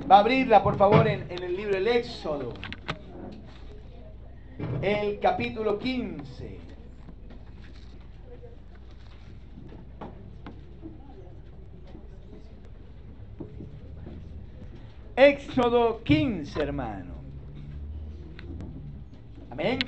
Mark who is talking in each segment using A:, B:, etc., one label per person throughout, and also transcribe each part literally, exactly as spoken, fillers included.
A: Va a abrirla, por favor, en, en el libro del Éxodo, el capítulo quince. Éxodo quince, hermano. Amén.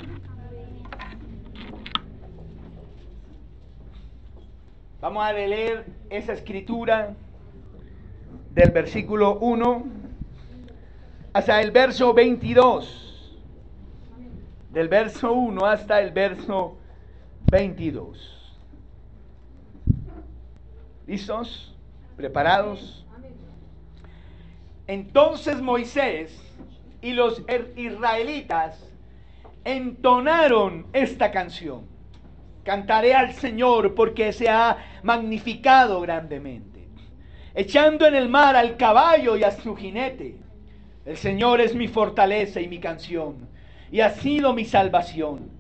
A: Vamos a leer esa escritura del versículo uno hasta el verso veintidós. Del verso uno hasta el verso veintidós. ¿Listos? ¿Preparados? Entonces Moisés y los israelitas entonaron esta canción: cantaré al Señor porque se ha magnificado grandemente, echando en el mar al caballo y a su jinete. El Señor es mi fortaleza y mi canción, y ha sido mi salvación.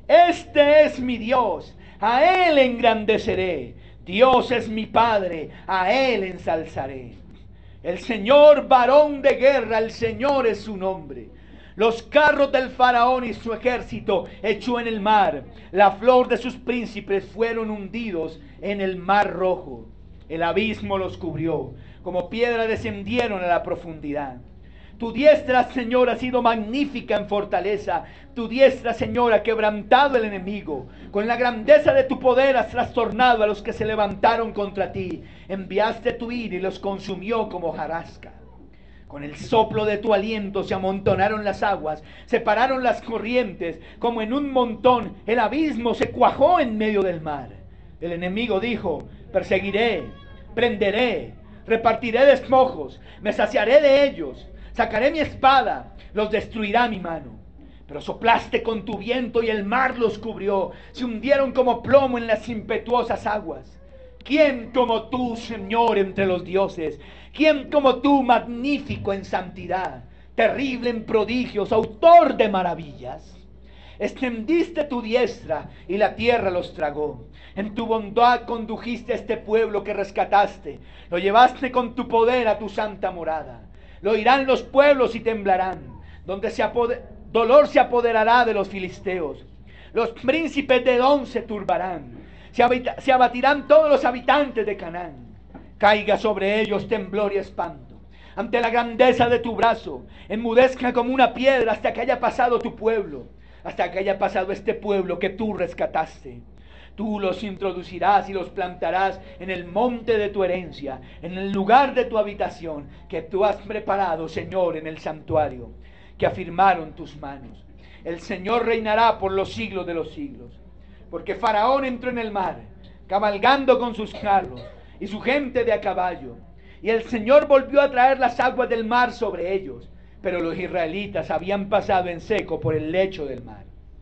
A: Este es mi Dios, a Él engrandeceré. Dios es mi Padre, a Él ensalzaré. El Señor, varón de guerra, el Señor es su nombre. Los carros del faraón y su ejército echó en el mar. La flor de sus príncipes fueron hundidos en el mar rojo. El abismo los cubrió, como piedra descendieron a la profundidad. Tu diestra, Señor, ha sido magnífica en fortaleza. Tu diestra, Señor, ha quebrantado el enemigo. Con la grandeza de tu poder has trastornado a los que se levantaron contra ti. Enviaste tu ira y los consumió como hojarasca. Con el soplo de tu aliento se amontonaron las aguas, se pararon las corrientes, como en un montón. El abismo se cuajó en medio del mar. El enemigo dijo: perseguiré, prenderé, repartiré despojos, me saciaré de ellos. Sacaré mi espada, los destruirá mi mano. Pero soplaste con tu viento y el mar los cubrió. Se hundieron como plomo en las impetuosas aguas. ¿Quién como tú, Señor, entre los dioses? ¿Quién como tú, magnífico en santidad, terrible en prodigios, autor de maravillas? Extendiste tu diestra y la tierra los tragó. En tu bondad condujiste a este pueblo que rescataste. Lo llevaste con tu poder a tu santa morada. Lo oirán los pueblos y temblarán. Donde se apoder- dolor se apoderará de los filisteos. Los príncipes de Edom se turbarán. Se, habita- se abatirán todos los habitantes de Canaán. Caiga sobre ellos temblor y espanto ante la grandeza de tu brazo. Enmudezca como una piedra hasta que haya pasado tu pueblo, hasta que haya pasado este pueblo que tú rescataste. Tú los introducirás y los plantarás en el monte de tu herencia, en el lugar de tu habitación, que tú has preparado, Señor, en el santuario, que afirmaron tus manos. El Señor reinará por los siglos de los siglos. Porque Faraón entró en el mar, cabalgando con sus carros y su gente de a caballo. Y el Señor volvió a traer las aguas del mar sobre ellos. Pero los israelitas habían pasado en seco por el lecho del mar.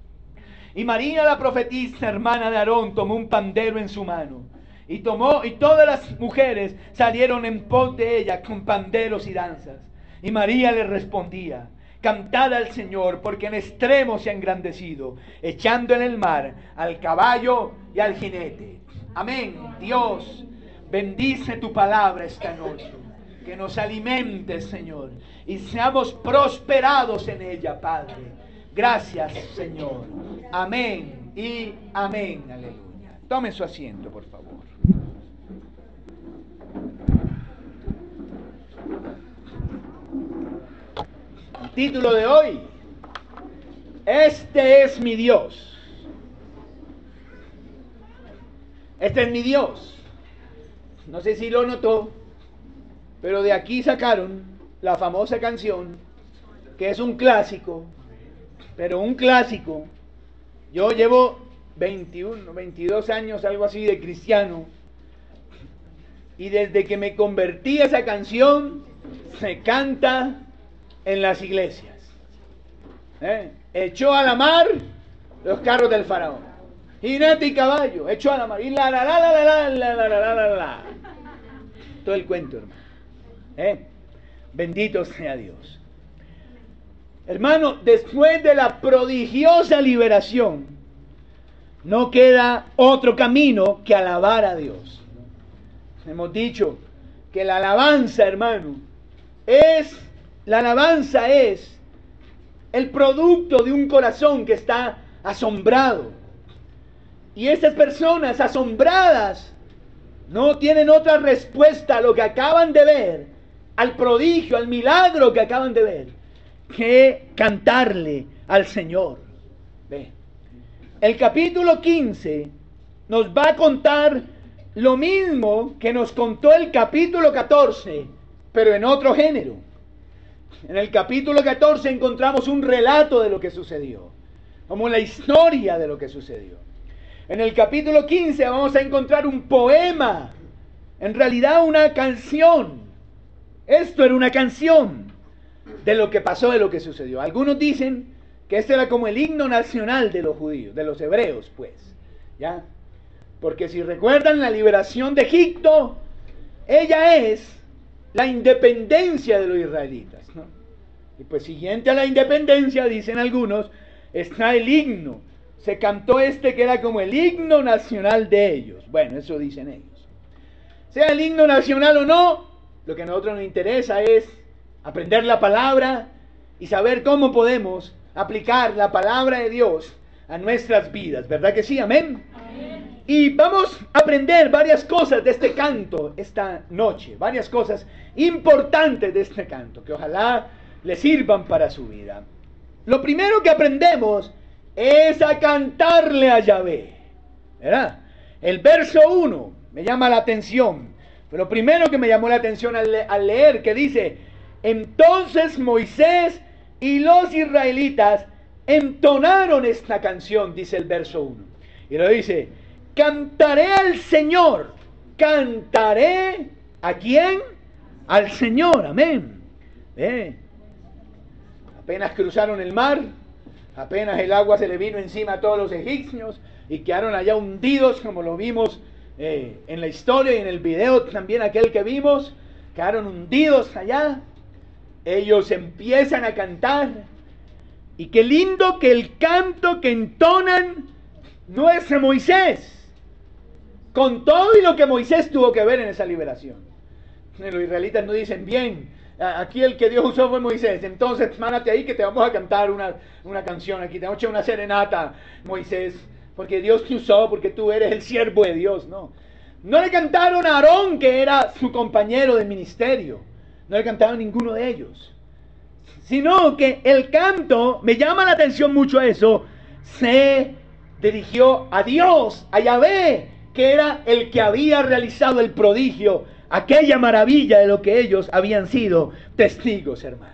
A: Y María, la profetisa, hermana de Aarón, tomó un pandero en su mano. Y tomó, y todas las mujeres salieron en pos de ella con panderos y danzas. Y María le respondía: cantad al Señor, porque en extremo se ha engrandecido, echando en el mar al caballo y al jinete. Amén. Dios, bendice tu palabra esta noche. Que nos alimente, Señor, y seamos prosperados en ella, Padre. Gracias, Señor. Amén y amén. Aleluya. Tome su asiento, por favor. El título de hoy: este es mi Dios. Este es mi Dios. No sé si lo notó, pero de aquí sacaron la famosa canción, que es un clásico, pero un clásico. Yo llevo veintiuno, veintidós años, algo así, de cristiano, y desde que me convertí, esa canción se canta en las iglesias. ¿Eh? Echó a la mar los carros del faraón, jinete y caballo, echó a la mar, y la la la la la la la la la la la. Todo el cuento, hermano. ¿Eh? Bendito sea Dios. Hermano, después de la prodigiosa liberación, no queda otro camino que alabar a Dios. Hemos dicho que la alabanza, hermano, es La alabanza es el producto de un corazón que está asombrado. Y esas personas asombradas no tienen otra respuesta a lo que acaban de ver, al prodigio, al milagro que acaban de ver, que cantarle al Señor. Ve. El capítulo quince nos va a contar lo mismo que nos contó el capítulo catorce, pero en otro género. En el capítulo catorce encontramos un relato de lo que sucedió, como la historia de lo que sucedió. En el capítulo quince vamos a encontrar un poema, en realidad una canción. Esto era una canción de lo que pasó, de lo que sucedió. Algunos dicen que este era como el himno nacional de los judíos, de los hebreos, pues, ¿ya? Porque si recuerdan la liberación de Egipto, ella es la independencia de los israelitas, ¿no? Y pues siguiente a la independencia, dicen algunos, está el himno. Se cantó este que era como el himno nacional de ellos. Bueno, eso dicen ellos. Sea el himno nacional o no, lo que a nosotros nos interesa es aprender la palabra y saber cómo podemos aplicar la palabra de Dios a nuestras vidas. ¿Verdad que sí? Amén. Amén. Y vamos a aprender varias cosas de este canto esta noche. Varias cosas importantes de este canto que ojalá le sirvan para su vida. Lo primero que aprendemos es a cantarle a Yahvé, ¿verdad? El verso uno me llama la atención. Pero lo primero que me llamó la atención al, le- al leer, que dice: entonces Moisés y los israelitas entonaron esta canción, dice el verso uno. Y lo dice: cantaré al Señor. ¿Cantaré a quién? Al Señor, amén. ¿Eh? Apenas cruzaron el mar, apenas el agua se le vino encima a todos los egipcios y quedaron allá hundidos, como lo vimos eh, en la historia y en el video también aquel que vimos. Quedaron hundidos allá. Ellos empiezan a cantar. Y qué lindo que el canto que entonan no es de Moisés, con todo y lo que Moisés tuvo que ver en esa liberación. Los israelitas no dicen: bien, aquí el que Dios usó fue Moisés, entonces mánate ahí que te vamos a cantar una, una canción aquí, te vamos a echar una serenata, Moisés, porque Dios te usó, porque tú eres el siervo de Dios. No, no le cantaron a Aarón, que era su compañero de ministerio, no le cantaron a ninguno de ellos, sino que el canto, me llama la atención mucho eso, se dirigió a Dios, a Yahvé, que era el que había realizado el prodigio, aquella maravilla de lo que ellos habían sido testigos, hermano.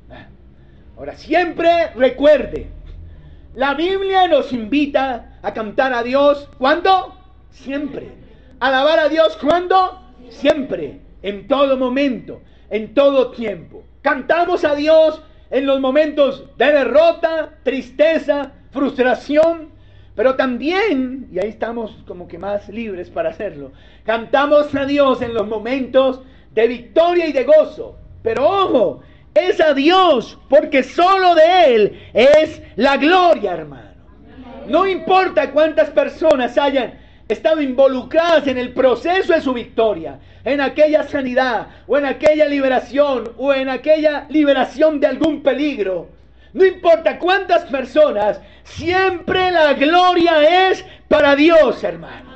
A: Ahora, siempre recuerde, la Biblia nos invita a cantar a Dios, ¿cuándo? Siempre. Alabar a Dios, ¿cuándo? Siempre, en todo momento, en todo tiempo. Cantamos a Dios en los momentos de derrota, tristeza, frustración, pero también, y ahí estamos como que más libres para hacerlo, cantamos a Dios en los momentos de victoria y de gozo. Pero ojo, es a Dios, porque solo de Él es la gloria, hermano. No importa cuántas personas hayan estado involucradas en el proceso de su victoria, en aquella sanidad, o en aquella liberación, o en aquella liberación de algún peligro. No importa cuántas personas, siempre la gloria es para Dios, hermano.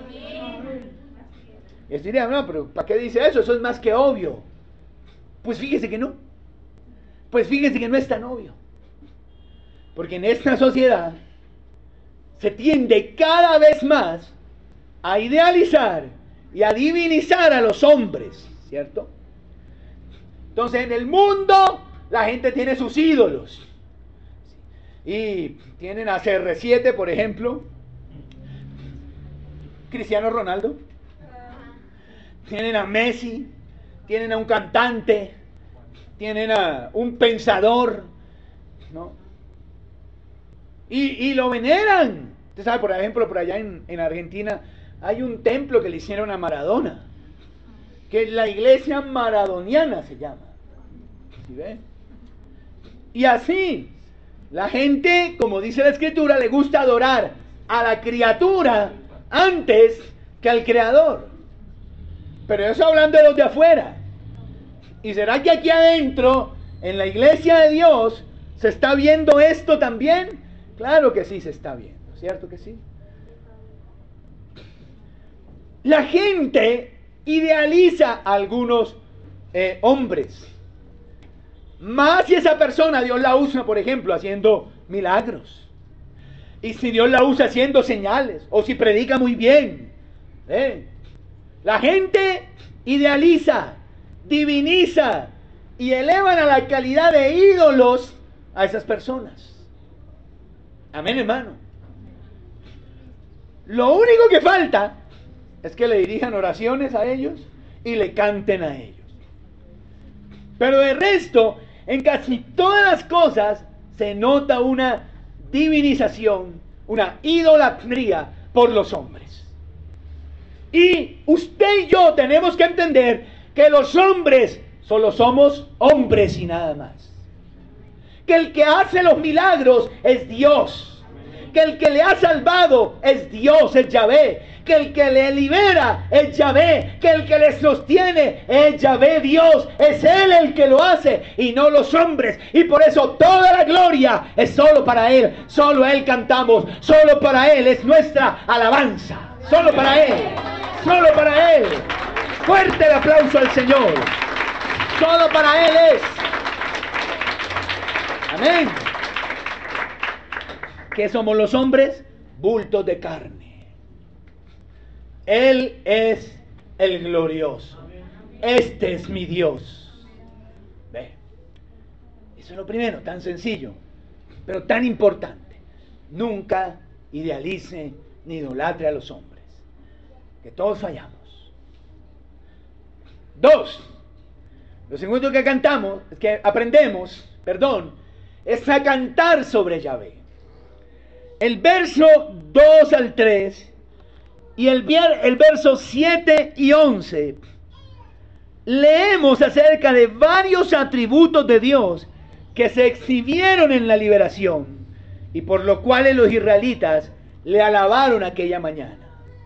A: Y dirían: no, pero ¿para qué dice eso? Eso es más que obvio. Pues fíjese que no. Pues fíjese que no es tan obvio. Porque en esta sociedad se tiende cada vez más a idealizar y a divinizar a los hombres, ¿cierto? Entonces, en el mundo la gente tiene sus ídolos. Y tienen a C R siete, por ejemplo, Cristiano Ronaldo, tienen a Messi, tienen a un cantante, tienen a un pensador, ¿no? Y, y lo veneran. Usted sabe, por ejemplo, por allá en, en Argentina hay un templo que le hicieron a Maradona, que la iglesia maradoniana se llama. ¿Sí ve? Y así, la gente, como dice la Escritura, le gusta adorar a la criatura antes que al Creador. Pero eso hablando de los de afuera. ¿Y será que aquí adentro ¿En la iglesia de Dios se está viendo esto también? Claro que sí se está viendo, ¿cierto que sí? La gente idealiza a algunos eh, hombres. Más si esa persona Dios la usa, por ejemplo, haciendo milagros. Y si Dios la usa haciendo señales, o si predica muy bien. ¿eh? La gente idealiza, diviniza y elevan a la calidad de ídolos a esas personas. Amén, hermano. Lo único que falta es que le dirijan oraciones a ellos y le canten a ellos. Pero de resto, en casi todas las cosas se nota una divinización, una idolatría por los hombres. Y usted y yo tenemos que entender que los hombres solo somos hombres y nada más. Que el que hace los milagros es Dios. Que el que le ha salvado es Dios, es Yahvé. Que el que le libera es Yahvé. Que el que le sostiene es Yahvé Dios. Es Él el que lo hace y no los hombres. Y por eso toda la gloria es solo para Él. Solo a Él cantamos. Solo para Él es nuestra alabanza. Solo para Él. Solo para Él. Fuerte el aplauso al Señor. Solo para Él es. Amén. ¿Qué somos los hombres? Bultos de carne. Él es el glorioso. Este es mi Dios. Ve. Eso es lo primero, tan sencillo, pero tan importante. Nunca idealice ni idolatre a los hombres. Que todos fallamos. Dos. Lo segundo que cantamos, que aprendemos, perdón, es a cantar sobre Yahvé. El verso dos al tres y el, el verso siete y once leemos acerca de varios atributos de Dios que se exhibieron en la liberación y por lo cual los israelitas le alabaron aquella mañana.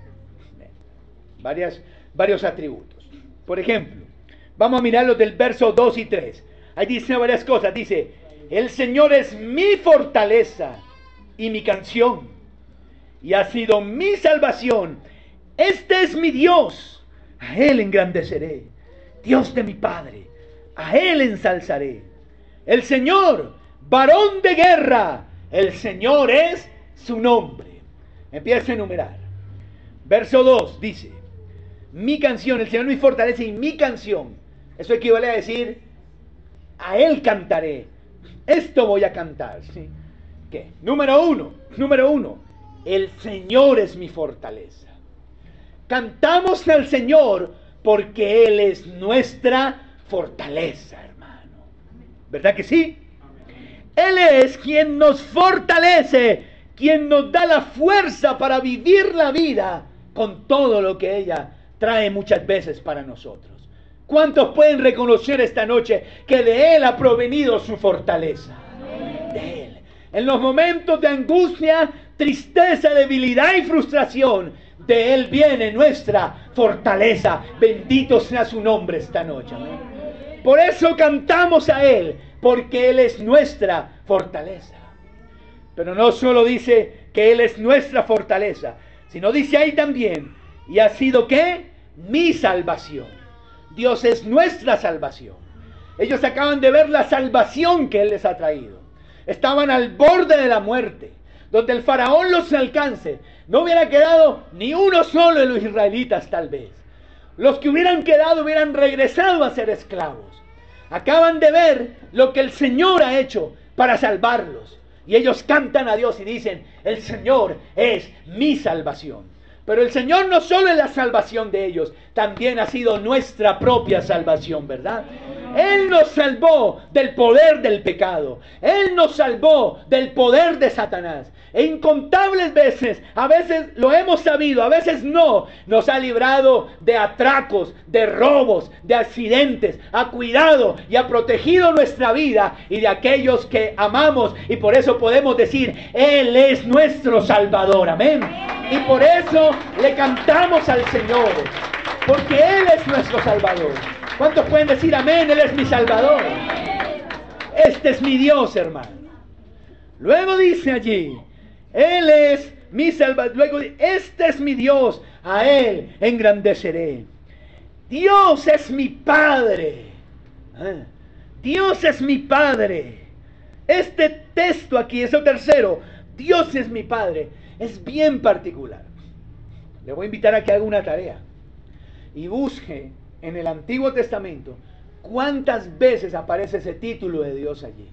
A: Varias, varios atributos. Por ejemplo, vamos a mirar los del verso dos y tres. Ahí dice varias cosas. Dice, el Señor es mi fortaleza y mi canción, y ha sido mi salvación. Este es mi Dios, a Él engrandeceré. Dios de mi Padre, a Él ensalzaré. El Señor, varón de guerra, el Señor es su nombre. Empieza a enumerar. Verso dos dice, mi canción, el Señor es mi fortaleza y mi canción. Eso equivale a decir, a Él cantaré. Esto voy a cantar, ¿sí? ¿Qué? Número uno, número uno, el Señor es mi fortaleza. Cantamos al Señor porque Él es nuestra fortaleza, hermano. ¿Verdad que sí? Él es quien nos fortalece, quien nos da la fuerza para vivir la vida con todo lo que ella trae muchas veces para nosotros. ¿Cuántos pueden reconocer esta noche que de Él ha provenido su fortaleza? De Él. En los momentos de angustia, tristeza, debilidad y frustración, de Él viene nuestra fortaleza. Bendito sea su nombre esta noche. ¿No? Por eso cantamos a Él, porque Él es nuestra fortaleza. Pero no solo dice que Él es nuestra fortaleza, sino dice ahí también, y ha sido ¿qué? Mi salvación. Dios es nuestra salvación. Ellos acaban de ver la salvación que Él les ha traído. Estaban al borde de la muerte, donde el faraón los alcance. No hubiera quedado ni uno solo de los israelitas tal vez. Los que hubieran quedado hubieran regresado a ser esclavos. Acaban de ver lo que el Señor ha hecho para salvarlos. Y ellos cantan a Dios y dicen, el Señor es mi salvación. Pero el Señor no solo es la salvación de ellos, también ha sido nuestra propia salvación, ¿verdad? Él nos salvó del poder del pecado. Él nos salvó del poder de Satanás. E incontables veces, a veces lo hemos sabido, a veces no, nos ha librado de atracos, de robos, de accidentes, ha cuidado y ha protegido nuestra vida y de aquellos que amamos. Y por eso podemos decir, Él es nuestro Salvador, amén. Y por eso le cantamos al Señor, porque Él es nuestro Salvador. ¿Cuántos pueden decir amén? Él es mi Salvador. Este es mi Dios, hermano. Luego dice allí, Él es mi salvador. Luego dice, este es mi Dios, a Él engrandeceré. Dios es mi Padre. ¿Eh? Dios es mi Padre. Este texto aquí, es el tercero, Dios es mi Padre, es bien particular. Le voy a invitar a que haga una tarea y busque en el Antiguo Testamento cuántas veces aparece ese título de Dios allí.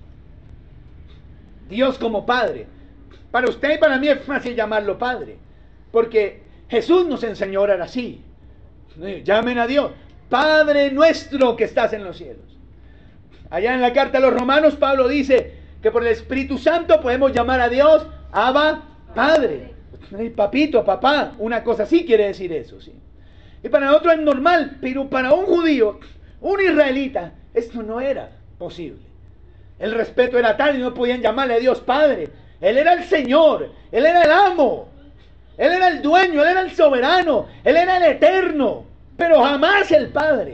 A: Dios como Padre. Para usted y para mí es fácil llamarlo Padre, porque Jesús nos enseñó a orar así. Llamen a Dios, Padre nuestro que estás en los cielos. Allá en la carta a los Romanos, Pablo dice que por el Espíritu Santo podemos llamar a Dios Abba, Padre. Papito, papá, una cosa así quiere decir eso, sí. Y para nosotros es normal, pero para un judío, un israelita, esto no era posible. El respeto era tal y no podían llamarle a Dios Padre. Él era el Señor, Él era el amo, Él era el dueño, Él era el soberano, Él era el eterno, pero jamás el Padre.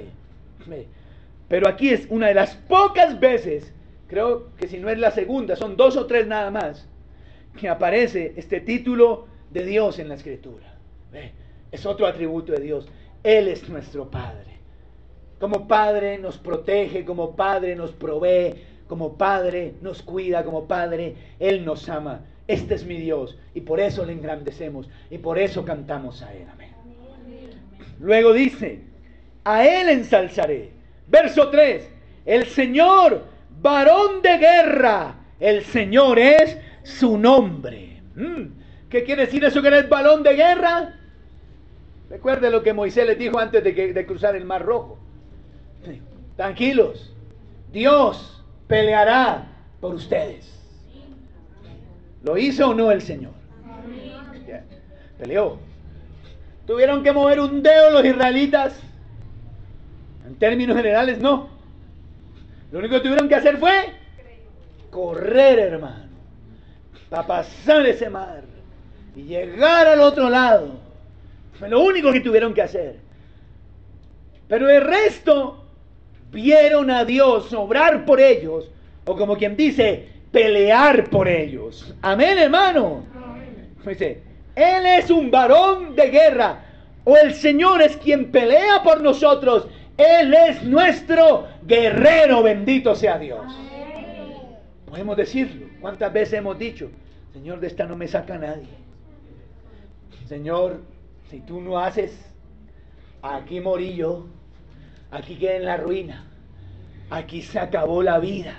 A: Pero aquí es una de las pocas veces, creo que si no es la segunda, son dos o tres nada más, que aparece este título de Dios en la Escritura. Es otro atributo de Dios. Él es nuestro Padre. Como Padre nos protege, como Padre nos provee, como Padre nos cuida, como Padre Él nos ama. Este es mi Dios y por eso le engrandecemos y por eso cantamos a Él. Amén. Luego dice, a Él ensalzaré. Verso tres, el Señor, varón de guerra, el Señor es su nombre. ¿Qué quiere decir eso que eres varón de guerra? Recuerde lo que Moisés les dijo antes de, que, de cruzar el Mar Rojo. Tranquilos, Dios peleará por ustedes. ¿Lo hizo o no el Señor? Yeah. Peleó. ¿Tuvieron que mover un dedo los israelitas? En términos generales, no. Lo único que tuvieron que hacer fue correr, hermano, para pasar ese mar y llegar al otro lado. Fue lo único que tuvieron que hacer. Pero el resto vieron a Dios obrar por ellos, o como quien dice, pelear por ellos. Amén, hermano. Dice, Él es un varón de guerra, o el Señor es quien pelea por nosotros. Él es nuestro guerrero, bendito sea Dios. Podemos decirlo. ¿Cuántas veces hemos dicho, Señor, de esta no me saca nadie? Señor, si tú no haces, aquí morí yo, aquí quedé en la ruina, aquí se acabó la vida,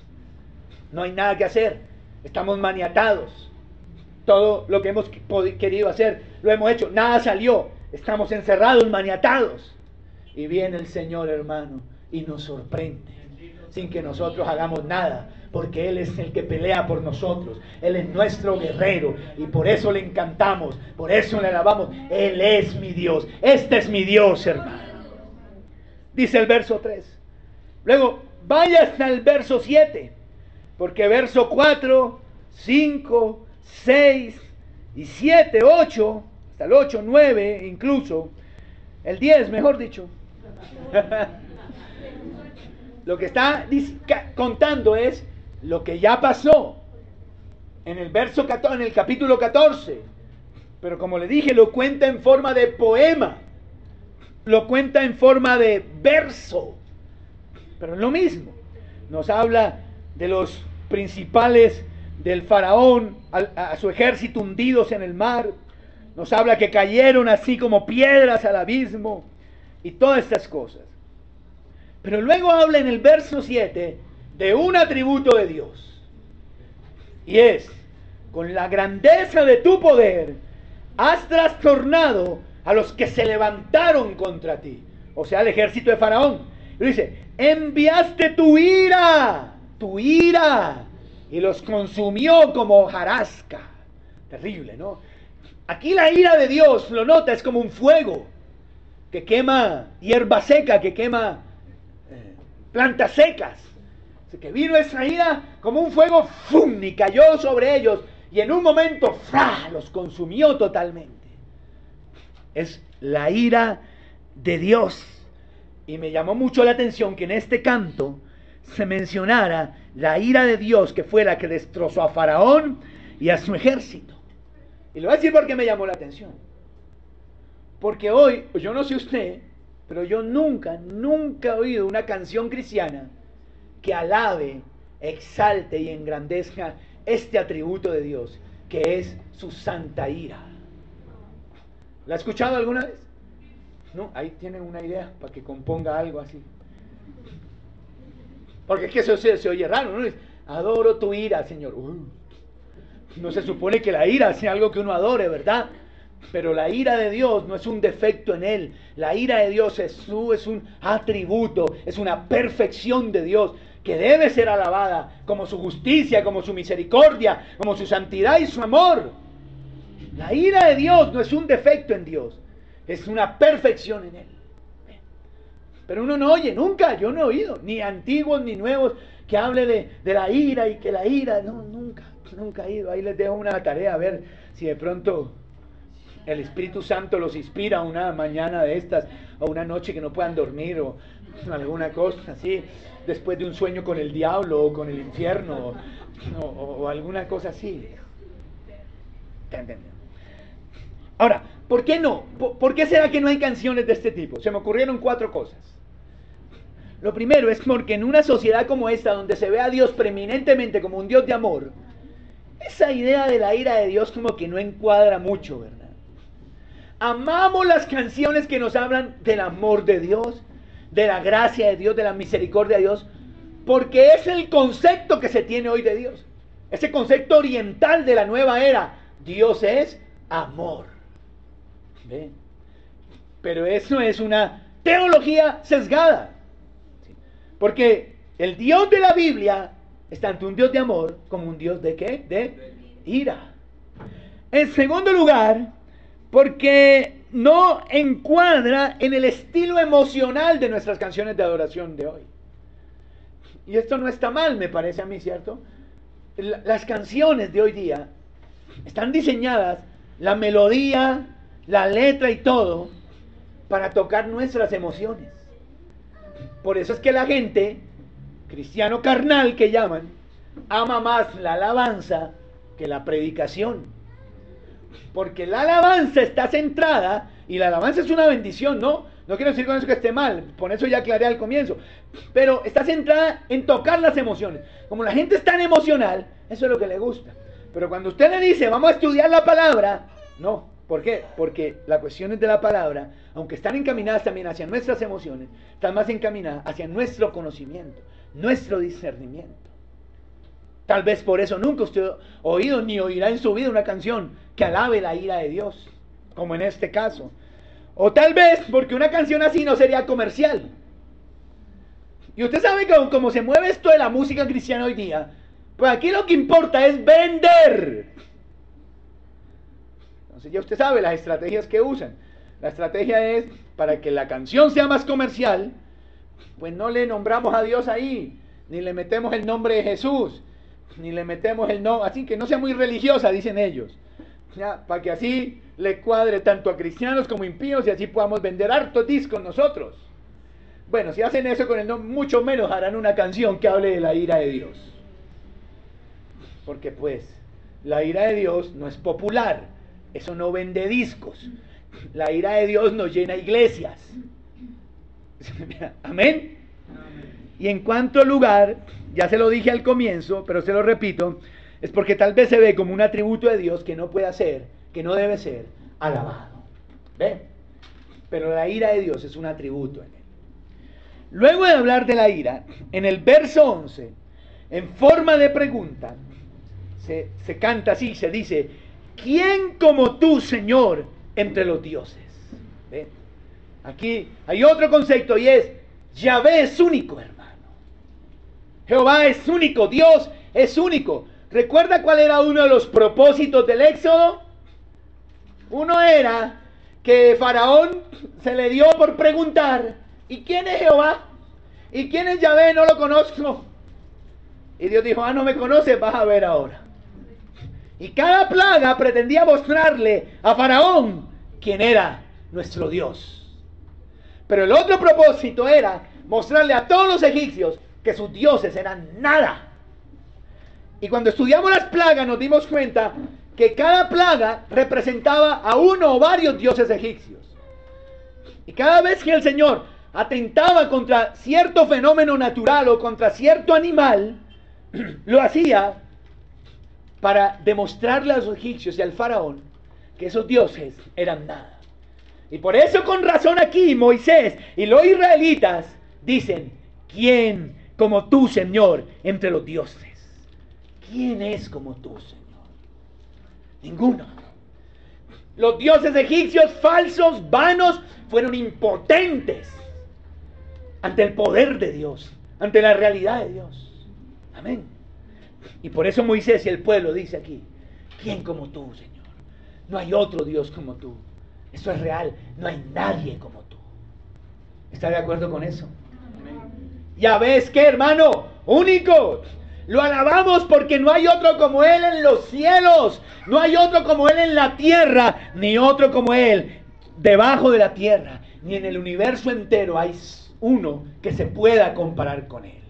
A: no hay nada que hacer, estamos maniatados, todo lo que hemos querido hacer lo hemos hecho, nada salió, estamos encerrados, maniatados. Y viene el Señor, hermano, y nos sorprende, sin que nosotros hagamos nada, porque Él es el que pelea por nosotros. Él es nuestro guerrero, y por eso le encantamos, por eso le alabamos. Él es mi Dios, este es mi Dios, hermano. Dice el verso tres. Luego, vaya hasta el verso siete, porque verso cuatro, cinco, seis y siete, ocho, hasta el ocho, nueve, incluso, el diez, mejor dicho. Lo que está contando es lo que ya pasó en el verso catorce, en el capítulo catorce. Pero como le dije, lo cuenta en forma de poema, lo cuenta en forma de verso. Pero es lo mismo. Nos habla de los principales del faraón, a, a su ejército hundidos en el mar. Nos habla que cayeron así como piedras al abismo y todas estas cosas. Pero luego habla en el verso siete de un atributo de Dios. Y es, con la grandeza de tu poder, has trastornado a los que se levantaron contra ti. O sea, el ejército de Faraón. Y dice, enviaste tu ira, tu ira, y los consumió como hojarasca. Terrible, ¿no? Aquí la ira de Dios, lo nota, es como un fuego que quema hierba seca, que quema eh, plantas secas. Así que vino esa ira como un fuego, ¡fum!, y cayó sobre ellos, y en un momento, ¡fra!, los consumió totalmente. Es la ira de Dios. Y me llamó mucho la atención que en este canto se mencionara la ira de Dios que fue la que destrozó a Faraón y a su ejército. Y le voy a decir por qué me llamó la atención. Porque hoy, yo no sé usted, pero yo nunca, nunca he oído una canción cristiana que alabe, exalte y engrandezca este atributo de Dios, que es su santa ira. ¿La ha escuchado alguna vez? No, ahí tienen una idea para que componga algo así. Porque es que eso se, se oye raro, ¿no? Adoro tu ira, Señor. Uh, no se supone que la ira sea algo que uno adore, ¿verdad? Pero la ira de Dios no es un defecto en Él. La ira de Dios es, su, es un atributo, es una perfección de Dios que debe ser alabada como su justicia, como su misericordia, como su santidad y su amor. La ira de Dios no es un defecto en Dios, es una perfección en Él. Pero uno no oye, nunca, yo no he oído, ni antiguos ni nuevos, que hable de, de la ira y que la ira, no, nunca, nunca he ido. Ahí les dejo una tarea, a ver si de pronto el Espíritu Santo los inspira una mañana de estas, o una noche que no puedan dormir, o alguna cosa así, después de un sueño con el diablo, o con el infierno, o, o, o alguna cosa así. ¿Te entiendes? Ahora, ¿por qué no? ¿Por qué será que no hay canciones de este tipo? Se me ocurrieron cuatro cosas. Lo primero es porque en una sociedad como esta, donde se ve a Dios preeminentemente como un Dios de amor, esa idea de la ira de Dios como que no encuadra mucho, ¿verdad? Amamos las canciones que nos hablan del amor de Dios, de la gracia de Dios, de la misericordia de Dios, porque es el concepto que se tiene hoy de Dios. Ese concepto oriental de la nueva era. Dios es amor. ¿Ven? Pero eso es una teología sesgada. Porque el Dios de la Biblia es tanto un Dios de amor como un Dios de ¿qué? De ira. En segundo lugar, porque no encuadra en el estilo emocional de nuestras canciones de adoración de hoy. Y esto no está mal, me parece a mí, ¿cierto? Las canciones de hoy día están diseñadas, la melodía, la letra y todo, para tocar nuestras emociones. Por eso es que la gente, cristiano carnal que llaman, ama más la alabanza que la predicación. Porque la alabanza está centrada, y la alabanza es una bendición, ¿no? No quiero decir con eso que esté mal, por eso ya aclaré al comienzo. Pero está centrada en tocar las emociones. Como la gente es tan emocional, eso es lo que le gusta. Pero cuando usted le dice, vamos a estudiar la palabra, no. ¿Por qué? Porque las cuestiones de la palabra, aunque están encaminadas también hacia nuestras emociones, están más encaminadas hacia nuestro conocimiento, nuestro discernimiento. Tal vez por eso nunca usted ha oído ni oirá en su vida una canción que alabe la ira de Dios, como en este caso. O tal vez porque una canción así no sería comercial. Y usted sabe que como se mueve esto de la música cristiana hoy día, pues aquí lo que importa es vender. Entonces ya usted sabe las estrategias que usan. La estrategia es, para que la canción sea más comercial, pues no le nombramos a Dios ahí, ni le metemos el nombre de Jesús, ni le metemos el nombre, así que no sea muy religiosa, dicen ellos. Ya, para que así le cuadre tanto a cristianos como impíos y así podamos vender hartos discos nosotros. Bueno, si hacen eso con el nombre, mucho menos harán una canción que hable de la ira de Dios. Porque pues, la ira de Dios no es popular, eso no vende discos. La ira de Dios no llena iglesias. ¿Amén? Y en cuanto lugar, ya se lo dije al comienzo, pero se lo repito, es porque tal vez se ve como un atributo de Dios que no puede ser, que no debe ser alabado. ¿Ven? Pero la ira de Dios es un atributo en él. Luego de hablar de la ira, en el verso once, en forma de pregunta, se, se canta así, se dice, ¿quién como tú, Señor, entre los dioses? ¿Ven? Aquí hay otro concepto y es, Yahvé es único, hermano. Jehová es único, Dios es único. ¿Recuerda cuál era uno de los propósitos del Éxodo? Uno era que Faraón se le dio por preguntar, ¿y quién es Jehová? ¿Y quién es Yahvé? No lo conozco. Y Dios dijo, ah, no me conoces, vas a ver ahora. Y cada plaga pretendía mostrarle a Faraón quién era nuestro Dios. Pero el otro propósito era mostrarle a todos los egipcios que sus dioses eran nada. Y cuando estudiamos las plagas nos dimos cuenta que cada plaga representaba a uno o varios dioses egipcios. Y cada vez que el Señor atentaba contra cierto fenómeno natural o contra cierto animal, lo hacía para demostrarle a los egipcios y al faraón que esos dioses eran nada. Y por eso con razón aquí Moisés y los israelitas dicen: ¿quién como tú, Señor, entre los dioses? ¿Quién es como tú, Señor? Ninguno. Los dioses egipcios falsos, vanos, fueron impotentes ante el poder de Dios, ante la realidad de Dios. Amén. Y por eso Moisés y el pueblo dice aquí: ¿quién como tú, Señor? No hay otro Dios como tú. Eso es real. No hay nadie como tú. ¿Está de acuerdo con eso? Amén. Ya ves que, hermano, único. Lo alabamos porque no hay otro como Él en los cielos. No hay otro como Él en la tierra. Ni otro como Él debajo de la tierra. Ni en el universo entero hay uno que se pueda comparar con Él.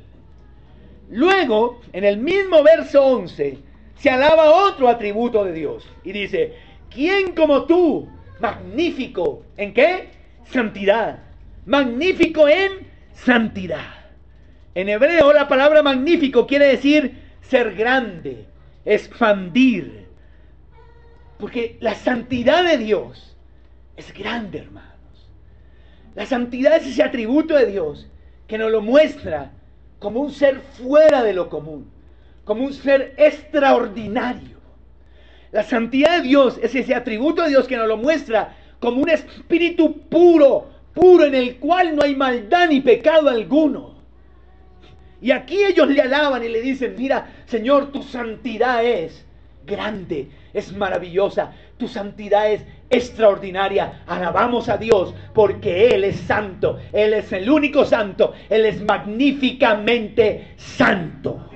A: Luego, en el mismo verso once, se alaba otro atributo de Dios. Y dice: ¿quién como tú? Magnífico. ¿En qué? Santidad. Magnífico en santidad. En hebreo la palabra magnífico quiere decir ser grande, expandir. Porque la santidad de Dios es grande, hermanos. La santidad es ese atributo de Dios que nos lo muestra como un ser fuera de lo común, como un ser extraordinario. La santidad de Dios es ese atributo de Dios que nos lo muestra como un espíritu puro, puro en el cual no hay maldad ni pecado alguno. Y aquí ellos le alaban y le dicen: mira, Señor, tu santidad es grande, es maravillosa, tu santidad es extraordinaria. Alabamos a Dios porque Él es santo, Él es el único santo, Él es magníficamente santo.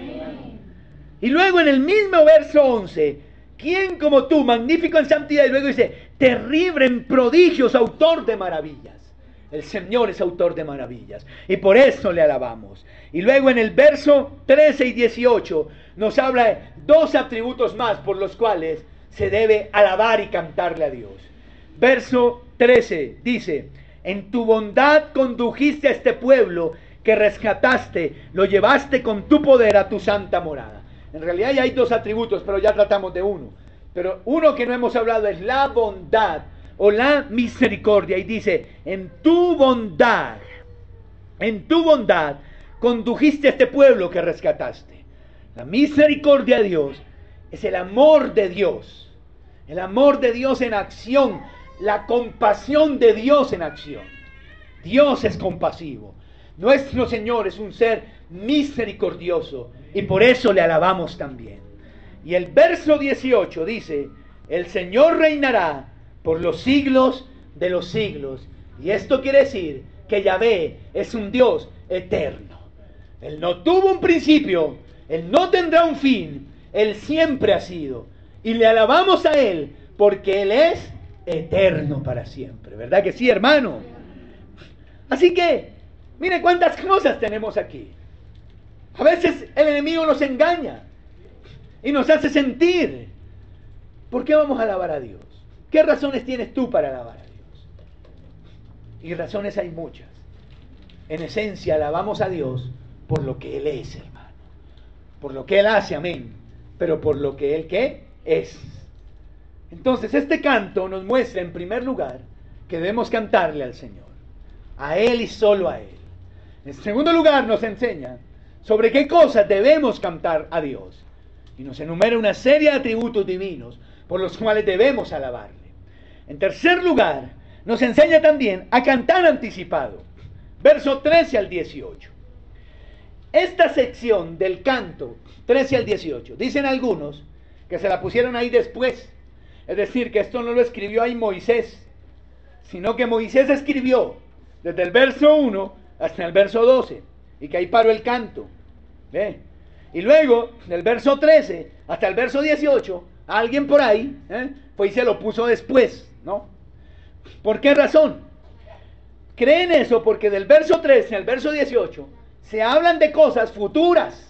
A: Y luego en el mismo verso once, ¿quién como tú, magnífico en santidad? Y luego dice: terrible en prodigios, autor de maravillas. El Señor es autor de maravillas y por eso le alabamos. Y luego en el verso trece y dieciocho nos habla de dos atributos más por los cuales se debe alabar y cantarle a Dios. Verso trece dice: en tu bondad condujiste a este pueblo que rescataste, lo llevaste con tu poder a tu santa morada. En realidad ya hay dos atributos, pero ya tratamos de uno. Pero uno que no hemos hablado es la bondad o la misericordia. Y dice: en tu bondad, en tu bondad condujiste a este pueblo que rescataste. La misericordia de Dios es el amor de Dios. El amor de Dios en acción. La compasión de Dios en acción. Dios es compasivo. Nuestro Señor es un ser misericordioso y por eso le alabamos también. Y el verso dieciocho dice: el Señor reinará por los siglos de los siglos. Y esto quiere decir que Yahvé es un Dios eterno. Él no tuvo un principio, Él no tendrá un fin, Él siempre ha sido. Y le alabamos a Él porque Él es eterno para siempre. ¿Verdad que sí, hermano? Así que, mire cuántas cosas tenemos aquí. A veces el enemigo nos engaña y nos hace sentir: ¿por qué vamos a alabar a Dios? ¿Qué razones tienes tú para alabar a Dios? Y razones hay muchas. En esencia alabamos a Dios por lo que Él es, hermano. Por lo que Él hace, amén. Pero por lo que Él, ¿qué? Es. Entonces este canto nos muestra en primer lugar que debemos cantarle al Señor. A Él y solo a Él. En segundo lugar nos enseña sobre qué cosas debemos cantar a Dios. Y nos enumera una serie de atributos divinos por los cuales debemos alabarle. En tercer lugar, nos enseña también a cantar anticipado. Verso trece al dieciocho. Esta sección del canto, trece al dieciocho, dicen algunos que se la pusieron ahí después. Es decir, que esto no lo escribió ahí Moisés, sino que Moisés escribió desde el verso uno hasta el verso doce, y que ahí paró el canto. ¿Ve? Y luego, del verso trece hasta el verso dieciocho, alguien por ahí, ¿eh? pues se lo puso después, ¿no? ¿Por qué razón? Creen eso porque del verso trece al verso dieciocho se hablan de cosas futuras,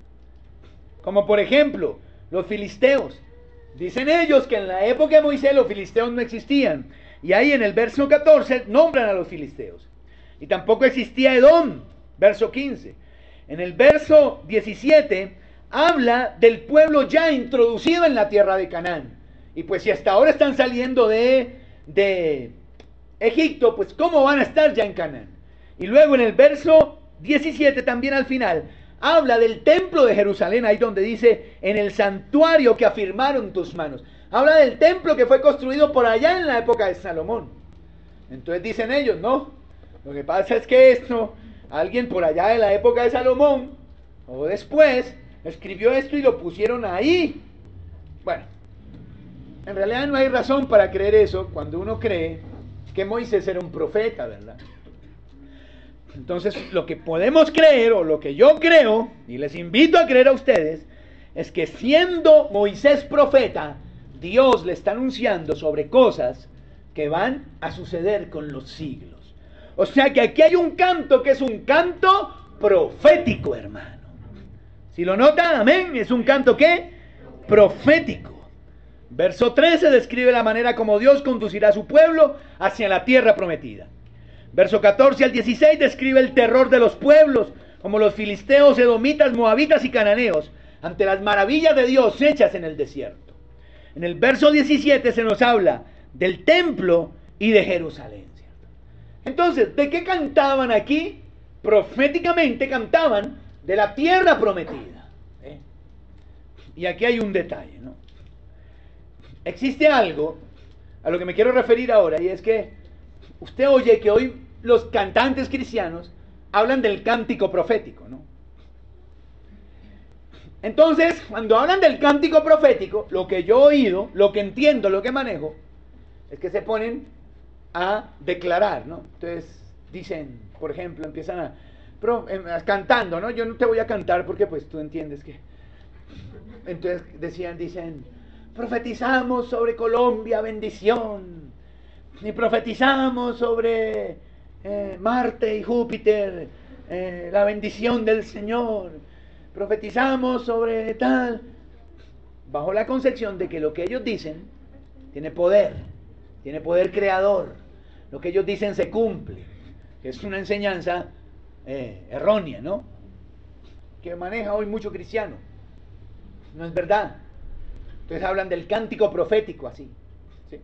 A: como por ejemplo los filisteos. Dicen ellos que en la época de Moisés los filisteos no existían, y ahí en el verso catorce nombran a los filisteos. Y tampoco existía Edom, verso quince. En el verso diecisiete habla del pueblo ya introducido en la tierra de Canaán. Y pues si hasta ahora están saliendo de, de Egipto, pues ¿cómo van a estar ya en Canaán? Y luego en el verso diecisiete también al final habla del templo de Jerusalén, ahí donde dice, en el santuario que afirmaron tus manos. Habla del templo que fue construido por allá en la época de Salomón. Entonces dicen ellos, no, lo que pasa es que esto, alguien por allá de la época de Salomón, o después, escribió esto y lo pusieron ahí. Bueno, en realidad no hay razón para creer eso cuando uno cree que Moisés era un profeta, ¿verdad? Entonces, lo que podemos creer, o lo que yo creo, y les invito a creer a ustedes, es que siendo Moisés profeta, Dios le está anunciando sobre cosas que van a suceder con los siglos. O sea que aquí hay un canto que es un canto profético, hermano. Si lo notan, amén, es un canto ¿qué? Profético. Verso trece describe la manera como Dios conducirá a su pueblo hacia la tierra prometida. Verso catorce al dieciséis describe el terror de los pueblos, como los filisteos, edomitas, moabitas y cananeos, ante las maravillas de Dios hechas en el desierto. En el verso diecisiete se nos habla del templo y de Jerusalén, ¿cierto? Entonces, ¿de qué cantaban aquí? Proféticamente cantaban de la tierra prometida, ¿eh? Y aquí hay un detalle, ¿no? Existe algo a lo que me quiero referir ahora, y es que usted oye que hoy los cantantes cristianos hablan del cántico profético, ¿no? Entonces, cuando hablan del cántico profético, lo que yo he oído, lo que entiendo, lo que manejo, es que se ponen a declarar, ¿no? Entonces dicen, por ejemplo, empiezan a, pro, eh, cantando, ¿no? Yo no te voy a cantar porque pues tú entiendes que... Entonces decían, dicen, profetizamos sobre Colombia bendición, y profetizamos sobre eh, Marte y Júpiter, eh, la bendición del Señor, profetizamos sobre tal, bajo la concepción de que lo que ellos dicen tiene poder, tiene poder creador, lo que ellos dicen se cumple, que es una enseñanza eh, errónea, ¿no? Que maneja hoy mucho cristiano, no es verdad. Entonces hablan del cántico profético así, ¿sí?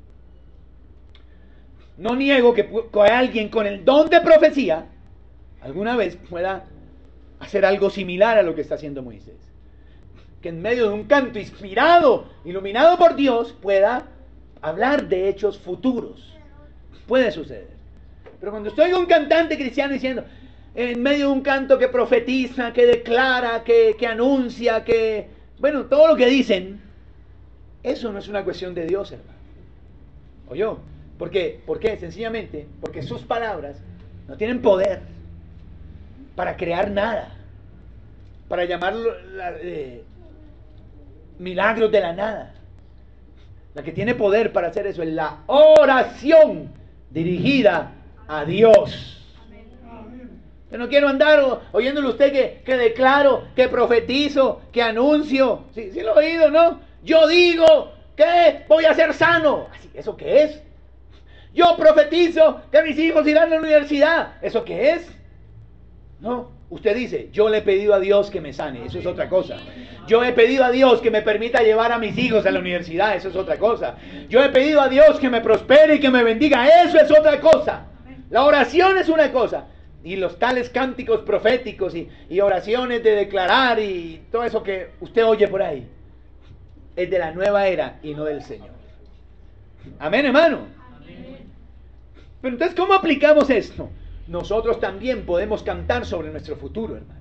A: No niego que, que alguien con el don de profecía alguna vez pueda hacer algo similar a lo que está haciendo Moisés. Que en medio de un canto inspirado, iluminado por Dios, pueda hablar de hechos futuros. Puede suceder. Pero cuando estoy con un cantante cristiano diciendo, en medio de un canto que profetiza, que declara, que, que anuncia, que... Bueno, todo lo que dicen, eso no es una cuestión de Dios, hermano. ¿Oyó? ¿Por qué? ¿Por qué? Sencillamente, porque sus palabras no tienen poder para crear nada, para llamarlo la, eh, milagros de la nada. La que tiene poder para hacer eso es la oración dirigida a Dios. Yo no quiero andar oyéndole a usted que, que declaro, que profetizo, que anuncio. Sí, sí lo he oído, ¿no? Yo digo que voy a ser sano. ¿Eso qué es? Yo profetizo que mis hijos irán a la universidad. ¿Eso qué es? No, usted dice, yo le he pedido a Dios que me sane, eso es otra cosa. Yo he pedido a Dios que me permita llevar a mis hijos a la universidad, eso es otra cosa. Yo he pedido a Dios que me prospere y que me bendiga, eso es otra cosa. La oración es una cosa. Y los tales cánticos proféticos y, y oraciones de declarar y todo eso que usted oye por ahí, es de la nueva era y no del Señor. Amén, hermano. Amén. Pero entonces, ¿cómo aplicamos esto? Nosotros también podemos cantar sobre nuestro futuro, hermano.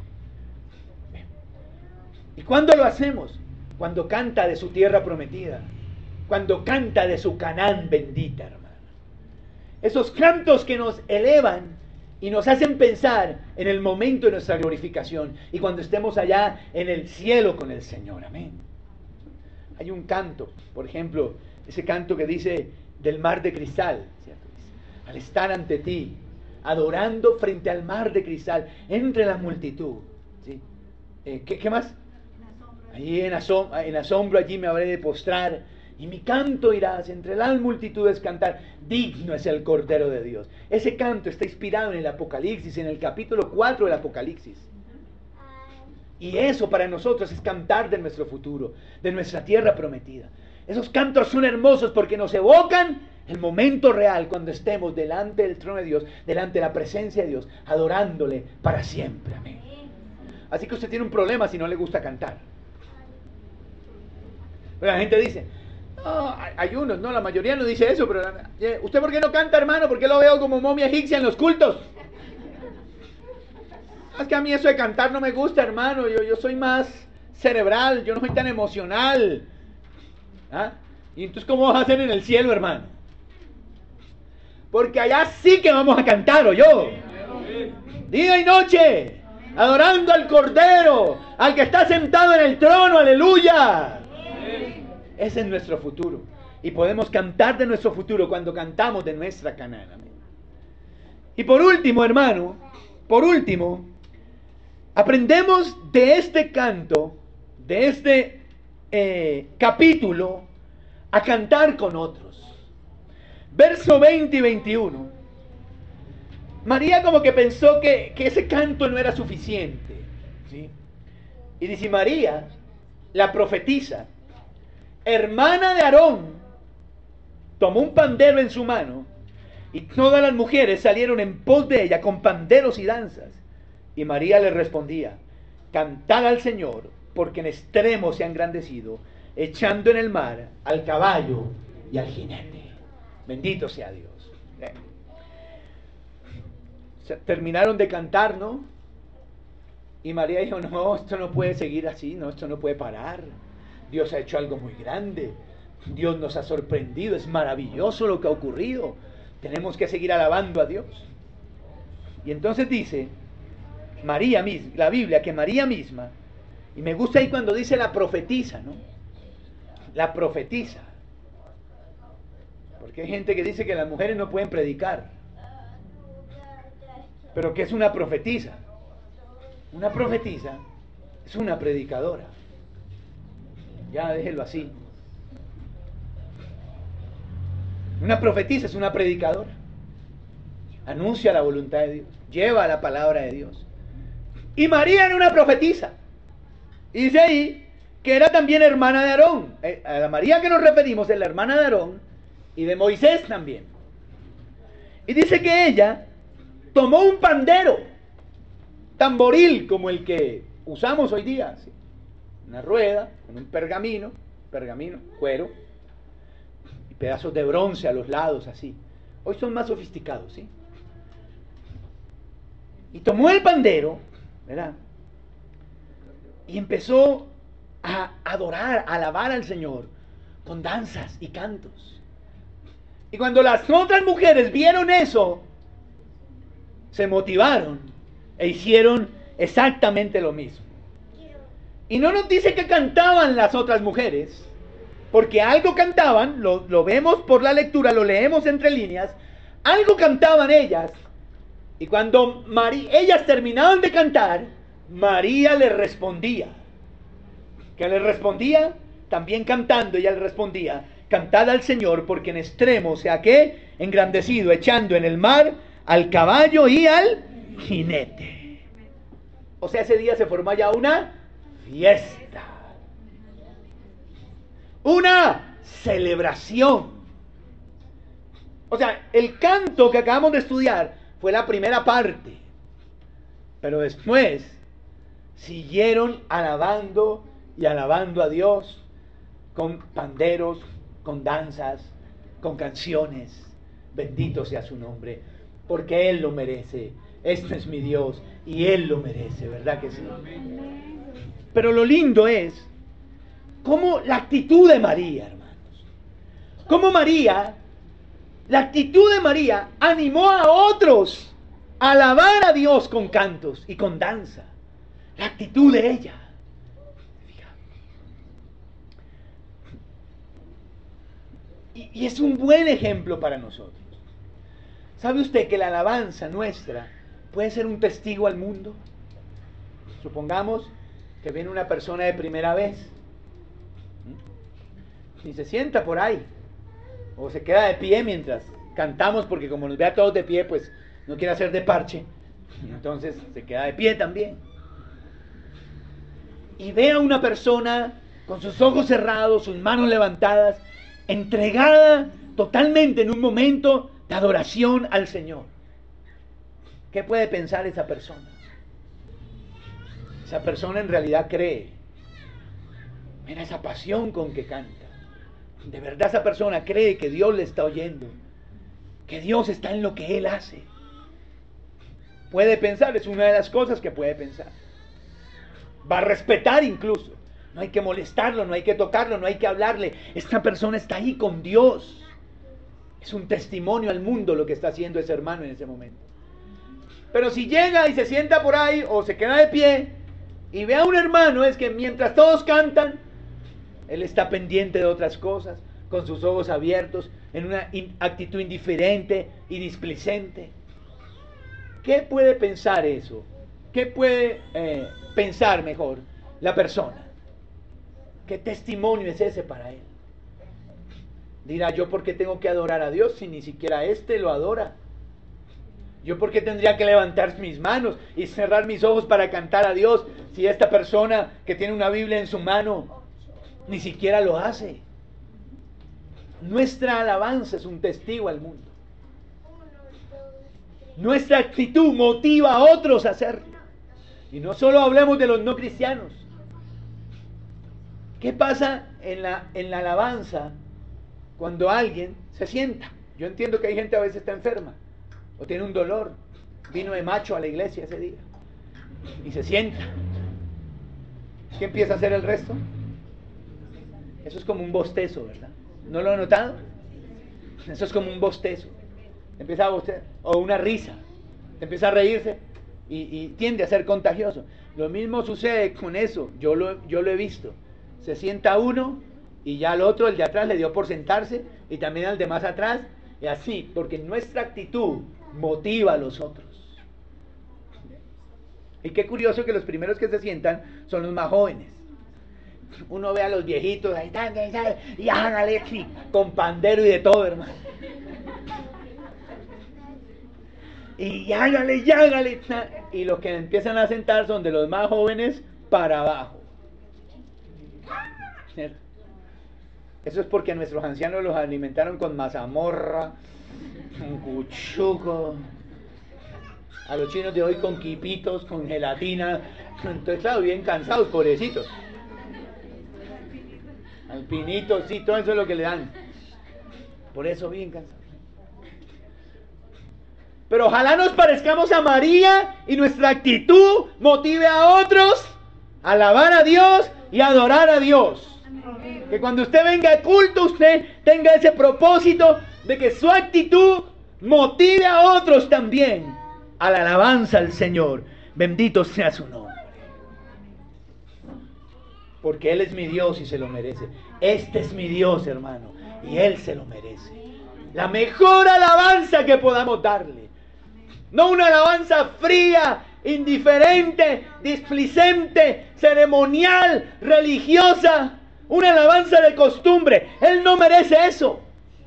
A: ¿Y cuándo lo hacemos? Cuando canta de su tierra prometida, cuando canta de su Canaán bendita, hermano. Esos cantos que nos elevan y nos hacen pensar en el momento de nuestra glorificación y cuando estemos allá en el cielo con el Señor, amén. Hay un canto, por ejemplo, ese canto que dice del mar de cristal, ¿cierto? Al estar ante ti, adorando frente al mar de cristal, entre la multitud. ¿Sí? Eh, ¿qué, ¿Qué más? Allí en asombro, en asombro allí me habré de postrar, y mi canto irás entre las multitudes cantar, digno es el Cordero de Dios. Ese canto está inspirado en el Apocalipsis, en el capítulo cuatro del Apocalipsis. Y eso para nosotros es cantar de nuestro futuro, de nuestra tierra prometida. Esos cantos son hermosos porque nos evocan el momento real cuando estemos delante del trono de Dios, delante de la presencia de Dios, adorándole para siempre. Amén. Así que usted tiene un problema si no le gusta cantar. Pero la gente dice, no, hay unos, no, la mayoría no dice eso, pero ¿usted por qué no canta, hermano? ¿Por qué lo veo como momia egipcia en los cultos? Es que a mí eso de cantar no me gusta, hermano. Yo, yo soy más cerebral, yo no soy tan emocional. ¿Ah? Y entonces, ¿cómo vas a hacer en el cielo, hermano? Porque allá sí que vamos a cantar, ¿o yo? Día y noche, adorando al Cordero, al que está sentado en el trono, aleluya. Ese es nuestro futuro. Y podemos cantar de nuestro futuro cuando cantamos de nuestra Canaán. Y por último, hermano, por último, aprendemos de este canto, de este eh, capítulo, a cantar con otros. Verso veinte y veintiuno. María como que pensó que, que ese canto no era suficiente, ¿sí? Y dice, María, la profetisa, hermana de Aarón, tomó un pandero en su mano, y todas las mujeres salieron en pos de ella con panderos y danzas. Y María le respondía, cantad al Señor, porque en extremo se ha engrandecido, echando en el mar al caballo y al jinete. Bendito sea Dios. Eh. Terminaron de cantar, ¿no? Y María dijo, no, esto no puede seguir así, no, esto no puede parar. Dios ha hecho algo muy grande. Dios nos ha sorprendido, es maravilloso lo que ha ocurrido. Tenemos que seguir alabando a Dios. Y entonces dice María misma, la Biblia, que María misma, y me gusta ahí cuando dice la profetisa, ¿no? La profetisa. Porque hay gente que dice que las mujeres no pueden predicar. Pero ¿qué es una profetisa? Una profetisa es una predicadora. Ya déjelo así. Una profetisa es una predicadora. Anuncia la voluntad de Dios. Lleva la palabra de Dios. Y María era una profetisa. Y dice ahí que era también hermana de Aarón. A la María que nos referimos es la hermana de Aarón y de Moisés también. Y dice que ella tomó un pandero, tamboril como el que usamos hoy día, ¿sí? Una rueda con un pergamino, pergamino, cuero, y pedazos de bronce a los lados, así. Hoy son más sofisticados, ¿sí? Y tomó el pandero, ¿verdad? Y empezó a adorar, a alabar al Señor con danzas y cantos. Y cuando las otras mujeres vieron eso, se motivaron e hicieron exactamente lo mismo. Y no nos dice que cantaban las otras mujeres, porque algo cantaban, lo, lo vemos por la lectura, lo leemos entre líneas, algo cantaban ellas. Y cuando María, ellas terminaban de cantar, María le respondía. ¿Qué le respondía? También cantando, ella le respondía, cantad al Señor, porque en extremo, o sea que, engrandecido, echando en el mar al caballo y al jinete. O sea, ese día se formó ya una fiesta, una celebración. O sea, el canto que acabamos de estudiar fue la primera parte, pero después siguieron alabando y alabando a Dios con panderos, con danzas, con canciones. Bendito sea su nombre, porque Él lo merece. Este es mi Dios y Él lo merece, ¿verdad que sí? Pero lo lindo es cómo la actitud de María, hermanos, cómo María, la actitud de María animó a otros a alabar a Dios con cantos y con danza. La actitud de ella. Y, y es un buen ejemplo para nosotros. ¿Sabe usted que la alabanza nuestra puede ser un testigo al mundo? Supongamos que viene una persona de primera vez y se sienta por ahí o se queda de pie mientras cantamos, porque como nos ve a todos de pie, pues no quiere hacer de parche, entonces se queda de pie también. Y ve a una persona con sus ojos cerrados, sus manos levantadas, entregada totalmente en un momento de adoración al Señor. ¿Qué puede pensar esa persona? Esa persona en realidad cree. Mira esa pasión con que canta. De verdad esa persona cree que Dios le está oyendo, que Dios está en lo que él hace. Puede pensar, es una de las cosas que puede pensar. Va a respetar incluso. No hay que molestarlo, no hay que tocarlo, no hay que hablarle. Esta persona está ahí con Dios. Es un testimonio al mundo lo que está haciendo ese hermano en ese momento. Pero si llega y se sienta por ahí o se queda de pie y ve a un hermano, es que mientras todos cantan, él está pendiente de otras cosas, con sus ojos abiertos, en una actitud indiferente y displicente. ¿Qué puede pensar eso? ¿Qué puede eh, pensar mejor la persona? ¿Qué testimonio es ese para él? Dirá, ¿yo por qué tengo que adorar a Dios si ni siquiera éste lo adora? ¿Yo por qué tendría que levantar mis manos y cerrar mis ojos para cantar a Dios si esta persona que tiene una Biblia en su mano ni siquiera lo hace? Nuestra alabanza es un testigo al mundo. Nuestra actitud motiva a otros a hacerlo. Y no solo hablemos de los no cristianos. ¿Qué pasa en la, en la alabanza cuando alguien se sienta? Yo entiendo que hay gente a veces está enferma o tiene un dolor. Vino de macho a la iglesia ese día y se sienta. ¿Qué empieza a hacer el resto? Eso es como un bostezo, ¿verdad? ¿No lo han notado? Eso es como un bostezo. Empieza a bostear, o una risa. Empieza a reírse y, y tiende a ser contagioso. Lo mismo sucede con eso. Yo lo, yo lo he visto. Se sienta uno y ya al otro, el de atrás, le dio por sentarse y también al de más atrás. Y así, porque nuestra actitud motiva a los otros. Y qué curioso que los primeros que se sientan son los más jóvenes. Uno ve a los viejitos ahí, y hágale con pandero y de todo, hermano. Y hágale, y hágale. Y los que empiezan a sentar son de los más jóvenes para abajo. Eso es porque a nuestros ancianos los alimentaron con mazamorra, con cuchuco. A los chinos de hoy con quipitos, con gelatina. Entonces, claro, bien cansados, pobrecitos. Alpinitos, sí, todo eso es lo que le dan. Por eso bien cansados. Pero ojalá nos parezcamos a María y nuestra actitud motive a otros a alabar a Dios y a adorar a Dios. Que cuando usted venga a culto, usted tenga ese propósito de que su actitud motive a otros también a la alabanza al Señor. Bendito sea su nombre. Porque Él es mi Dios y se lo merece. Este es mi Dios, hermano, y Él se lo merece. La mejor alabanza que podamos darle. No una alabanza fría, indiferente, displicente, ceremonial, religiosa. Una alabanza de costumbre. Él no merece eso.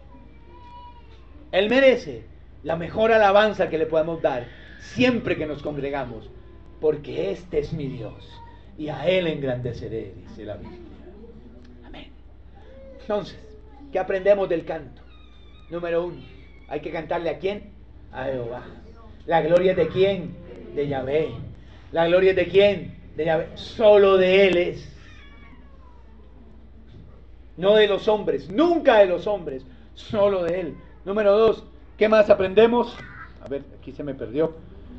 A: Él merece la mejor alabanza que le podamos dar siempre que nos congregamos. Porque este es mi Dios y a Él engrandeceré, dice la Biblia. Amén. Entonces, ¿qué aprendemos del canto? Número uno, hay que cantarle ¿a quién? A Jehová. ¿La gloria es de quién? De Yahvé. ¿La gloria es de quién? De Yahvé. Solo de Él es. No de los hombres, nunca de los hombres, solo de Él. Número dos, ¿qué más aprendemos? A ver, aquí se me perdió.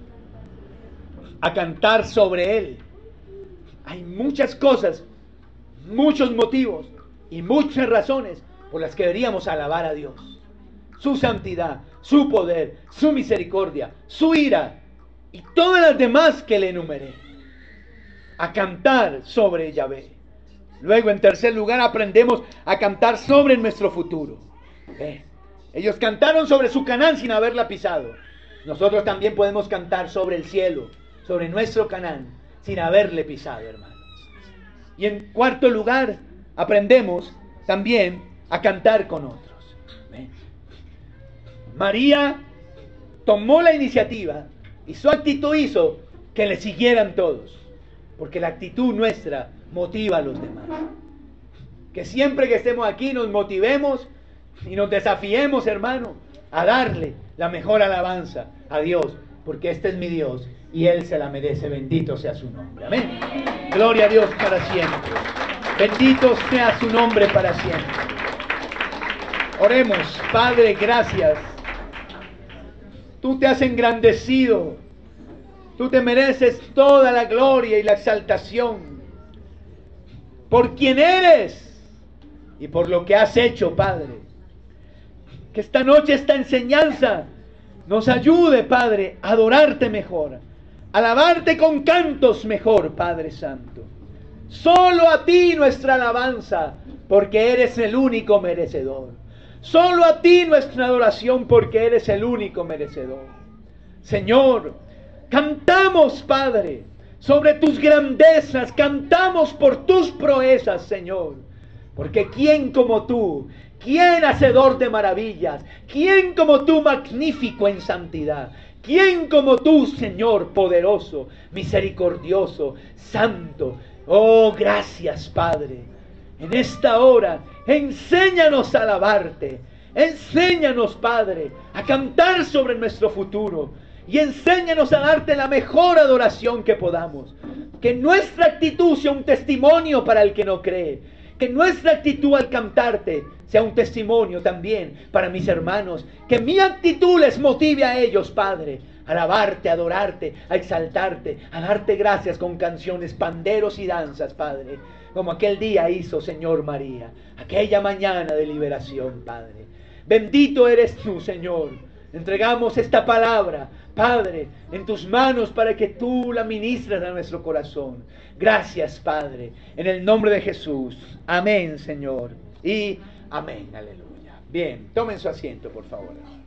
A: A cantar sobre Él. Hay muchas cosas, muchos motivos y muchas razones por las que deberíamos alabar a Dios. Su santidad, su poder, su misericordia, su ira y todas las demás que le enumeré. A cantar sobre Yahvé. Luego, en tercer lugar, aprendemos a cantar sobre nuestro futuro. ¿Eh? Ellos cantaron sobre su Canaán sin haberla pisado. Nosotros también podemos cantar sobre el cielo, sobre nuestro Canaán, sin haberle pisado, hermanos. Y en cuarto lugar, aprendemos también a cantar con otros. ¿Ven? María tomó la iniciativa y su actitud hizo que le siguieran todos, porque la actitud nuestra motiva a los demás. Que siempre que estemos aquí nos motivemos y nos desafiemos, hermano, a darle la mejor alabanza a Dios, porque este es mi Dios y Él se la merece. Bendito sea su nombre. Amén. Gloria a Dios para siempre. Bendito sea su nombre para siempre. Oremos. Padre, gracias. Tú te has engrandecido. Tú te mereces toda la gloria y la exaltación por quien eres y por lo que has hecho, Padre. Que esta noche esta enseñanza nos ayude, Padre, a adorarte mejor, a alabarte con cantos mejor, Padre Santo. Solo a ti nuestra alabanza, porque eres el único merecedor. Solo a ti nuestra adoración, porque eres el único merecedor. Señor, cantamos, Padre, sobre tus grandezas, cantamos por tus proezas, Señor. Porque ¿quién como tú? ¿Quién hacedor de maravillas? ¿Quién como tú magnífico en santidad? ¿Quién como tú, Señor, poderoso, misericordioso, santo? Oh, gracias, Padre. En esta hora, enséñanos a alabarte. Enséñanos, Padre, a cantar sobre nuestro futuro. Y enséñanos a darte la mejor adoración que podamos. Que nuestra actitud sea un testimonio para el que no cree. Que nuestra actitud al cantarte sea un testimonio también para mis hermanos. Que mi actitud les motive a ellos, Padre, a alabarte, a adorarte, a exaltarte, a darte gracias con canciones, panderos y danzas, Padre. Como aquel día hizo, Señor María, aquella mañana de liberación, Padre. Bendito eres tú, Señor. Entregamos esta palabra, Padre, en tus manos para que tú la ministres a nuestro corazón. Gracias, Padre, en el nombre de Jesús. Amén, Señor. Y amén, aleluya. Bien, tomen su asiento, por favor.